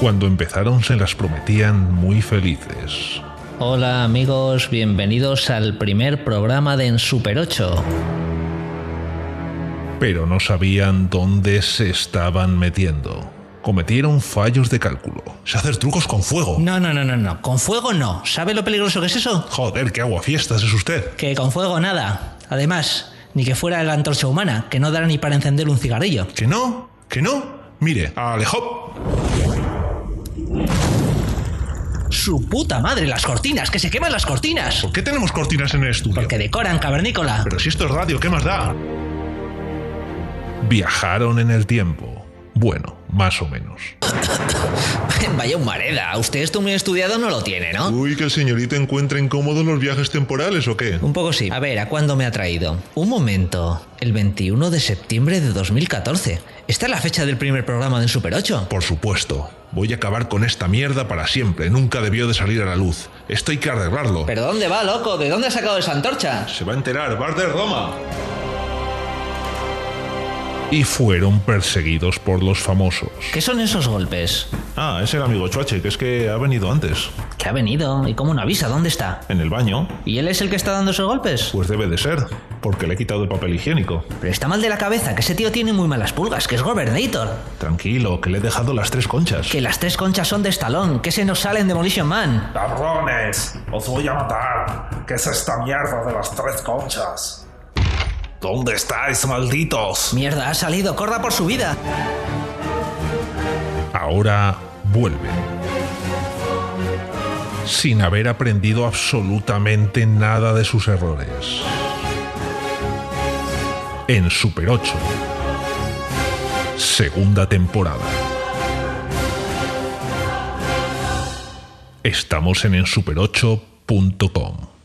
Cuando empezaron se las prometían muy felices. Hola amigos, bienvenidos al primer programa de En Super 8. Pero no sabían dónde se estaban metiendo. Cometieron fallos de cálculo. Sé hacer trucos con fuego. No, con fuego no. ¿Sabe lo peligroso que es eso? Joder, qué aguafiestas es usted. Que con fuego nada. Además, ni que fuera la antorcha humana, que no dará ni para encender un cigarrillo. ¿Que no? ¿Que no? Mire, Alejo. ¡Su puta madre! ¡Las cortinas! ¡Que se queman las cortinas! ¿Por qué tenemos cortinas en el estudio? Porque decoran, cavernícola. Pero si esto es radio, ¿qué más da? Viajaron en el tiempo. Bueno, más o menos. Vaya humareda. Usted esto muy estudiado no lo tiene, ¿no? Uy, que el señorito encuentra incómodos los viajes temporales, ¿o qué? Un poco sí. A ver, ¿a cuándo me ha traído? Un momento. El 21 de septiembre de 2014. ¿Esta es la fecha del primer programa de En Super 8? Por supuesto. Voy a acabar con esta mierda para siempre. Nunca debió de salir a la luz. Esto hay que arreglarlo. ¿Pero dónde va, loco? ¿De dónde ha sacado esa antorcha? Se va a enterar. ¡Bar de Roma! Y fueron perseguidos por los famosos. ¿Qué son esos golpes? Ah, es el amigo Chuache, que es que ha venido antes. ¿Qué ha venido? ¿Y cómo no avisa? ¿Dónde está? ¿En el baño? ¿Y él es el que está dando esos golpes? Pues debe de ser, porque le he quitado el papel higiénico. Pero está mal de la cabeza, que ese tío tiene muy malas pulgas, que es Gobernator. Tranquilo, que le he dejado las 3 conchas. Que las 3 conchas son de Stallone, que se nos sale en Demolition Man. ¡Cabrones! ¡Os voy a matar! ¿Qué es esta mierda de las 3 conchas? ¿Dónde estáis, malditos? Mierda, ha salido, corra por su vida. Ahora vuelven. Sin haber aprendido absolutamente nada de sus errores. En Super 8. Segunda temporada. Estamos en ensuper8.com.